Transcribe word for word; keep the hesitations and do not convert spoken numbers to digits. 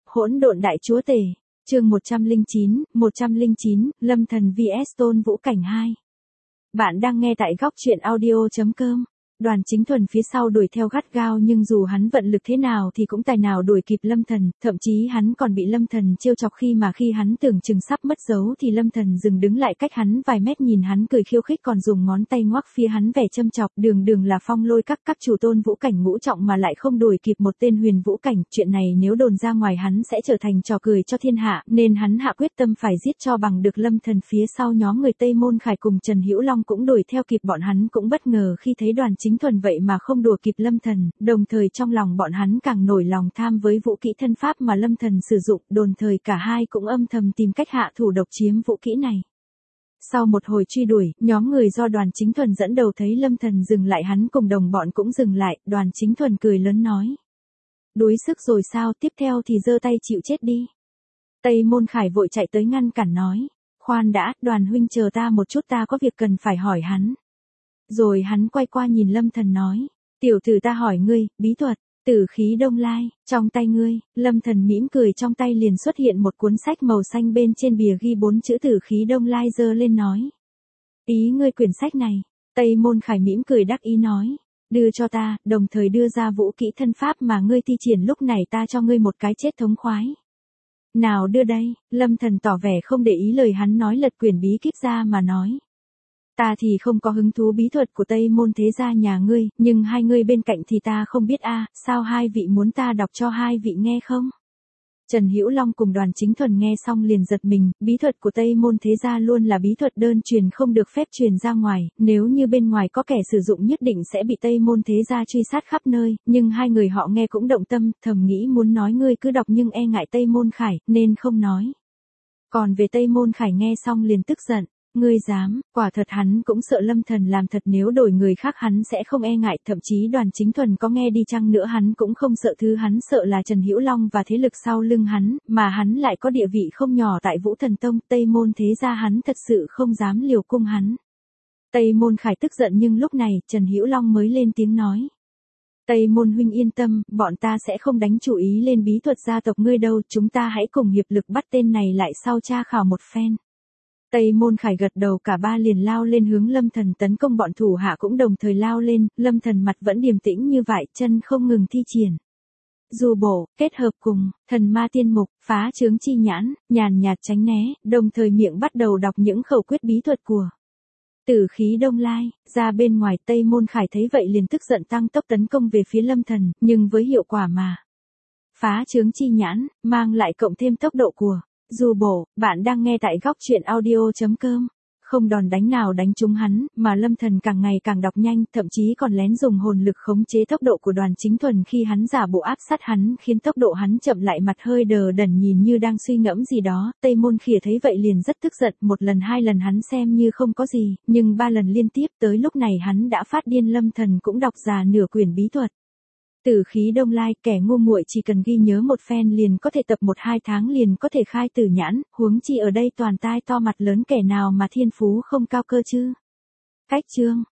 Hỗn độn đại chúa tể, chương một trăm lẻ chín, một trăm lẻ chín, Lâm Thần vs Tôn Vũ Cảnh hai. Bạn đang nghe tại góc truyện audio chấm com. Đoàn Chính Thuần phía sau đuổi theo gắt gao nhưng dù hắn vận lực thế nào thì cũng tài nào đuổi kịp Lâm Thần, thậm chí hắn còn bị Lâm Thần trêu chọc khi mà khi hắn tưởng chừng sắp mất dấu thì Lâm Thần dừng đứng lại cách hắn vài mét nhìn hắn cười khiêu khích còn dùng ngón tay ngoắc phía hắn vẻ châm chọc, đường đường là phong lôi các các chủ Tôn Vũ Cảnh ngũ trọng mà lại không đuổi kịp một tên Huyền Vũ Cảnh, chuyện này nếu đồn ra ngoài hắn sẽ trở thành trò cười cho thiên hạ, nên hắn hạ quyết tâm phải giết cho bằng được Lâm Thần. Phía sau nhóm người Tây Môn Khải cùng Trần Hữu Long cũng đuổi theo kịp, bọn hắn cũng bất ngờ khi thấy Đoàn Chính Thuần vậy mà không đùa kịp Lâm Thần, đồng thời trong lòng bọn hắn càng nổi lòng tham với vũ kỹ thân pháp mà Lâm Thần sử dụng, đồng thời cả hai cũng âm thầm tìm cách hạ thủ độc chiếm vũ kỹ này. Sau một hồi truy đuổi, nhóm người do Đoàn Chính Thuần dẫn đầu thấy Lâm Thần dừng lại, hắn cùng đồng bọn cũng dừng lại, Đoàn Chính Thuần cười lớn nói: "Đuối sức rồi sao, tiếp theo thì giơ tay chịu chết đi." Tây Môn Khải vội chạy tới ngăn cản nói: "Khoan đã, Đoàn huynh chờ ta một chút, ta có việc cần phải hỏi hắn." Rồi hắn quay qua nhìn Lâm Thần nói: "Tiểu tử, ta hỏi ngươi, bí thuật Tử Khí Đông Lai trong tay ngươi." Lâm Thần mỉm cười, trong tay liền xuất hiện một cuốn sách màu xanh, bên trên bìa ghi bốn chữ Tử Khí Đông Lai, giơ lên nói: "Ý ngươi quyển sách này?" Tây Môn Khải mỉm cười đắc ý nói: "Đưa cho ta, đồng thời đưa ra vũ kỹ thân pháp mà ngươi thi triển lúc này, ta cho ngươi một cái chết thống khoái." "Nào đưa đây." Lâm Thần tỏ vẻ không để ý lời hắn nói, lật quyển bí kíp ra mà nói: "Ta thì không có hứng thú bí thuật của Tây Môn thế gia nhà ngươi, nhưng hai ngươi bên cạnh thì ta không biết a, sao hai vị muốn ta đọc cho hai vị nghe không?" Trần Hữu Long cùng Đoàn Chính Thuần nghe xong liền giật mình, bí thuật của Tây Môn thế gia luôn là bí thuật đơn truyền không được phép truyền ra ngoài, nếu như bên ngoài có kẻ sử dụng nhất định sẽ bị Tây Môn thế gia truy sát khắp nơi, nhưng hai người họ nghe cũng động tâm, thầm nghĩ muốn nói ngươi cứ đọc nhưng e ngại Tây Môn Khải, nên không nói. Còn về Tây Môn Khải nghe xong liền tức giận: "Ngươi dám?" Quả thật hắn cũng sợ Lâm Thần làm thật, nếu đổi người khác hắn sẽ không e ngại, thậm chí Đoàn Chính Thuần có nghe đi chăng nữa hắn cũng không sợ, thứ hắn sợ là Trần Hữu Long và thế lực sau lưng hắn, mà hắn lại có địa vị không nhỏ tại Vũ Thần Tông, Tây Môn thế gia hắn thật sự không dám liều cung hắn. Tây Môn Khải tức giận, nhưng lúc này Trần Hữu Long mới lên tiếng nói: "Tây Môn huynh yên tâm, bọn ta sẽ không đánh chủ ý lên bí thuật gia tộc ngươi đâu, chúng ta hãy cùng hiệp lực bắt tên này lại sau tra khảo một phen." Tây Môn Khải gật đầu, cả ba liền lao lên hướng Lâm Thần tấn công, bọn thủ hạ cũng đồng thời lao lên, Lâm Thần mặt vẫn điềm tĩnh như vậy, chân không ngừng thi triển du bổ, kết hợp cùng thần ma tiên mục, phá chướng chi nhãn, nhàn nhạt tránh né, đồng thời miệng bắt đầu đọc những khẩu quyết bí thuật của Tử Khí Đông Lai ra bên ngoài. Tây Môn Khải thấy vậy liền tức giận, tăng tốc tấn công về phía Lâm Thần, nhưng với hiệu quả mà phá chướng chi nhãn mang lại, cộng thêm tốc độ của du bổ. Bạn đang nghe tại góc truyện audio chấm com. Không đòn đánh nào đánh trúng hắn, mà Lâm Thần càng ngày càng đọc nhanh, thậm chí còn lén dùng hồn lực khống chế tốc độ của Đoàn Chính Thuần khi hắn giả bộ áp sát hắn, khiến tốc độ hắn chậm lại, mặt hơi đờ đẫn nhìn như đang suy ngẫm gì đó. Tây Môn Khỉa thấy vậy liền rất tức giận, một lần hai lần hắn xem như không có gì, nhưng ba lần liên tiếp, tới lúc này hắn đã phát điên. Lâm Thần cũng đọc già nửa quyển bí thuật Tử Khí Đông Lai, kẻ ngu muội chỉ cần ghi nhớ một phen liền có thể tập một hai tháng liền có thể khai tử nhãn, huống chi ở đây toàn tai to mặt lớn, kẻ nào mà thiên phú không cao cơ chứ. Cách chương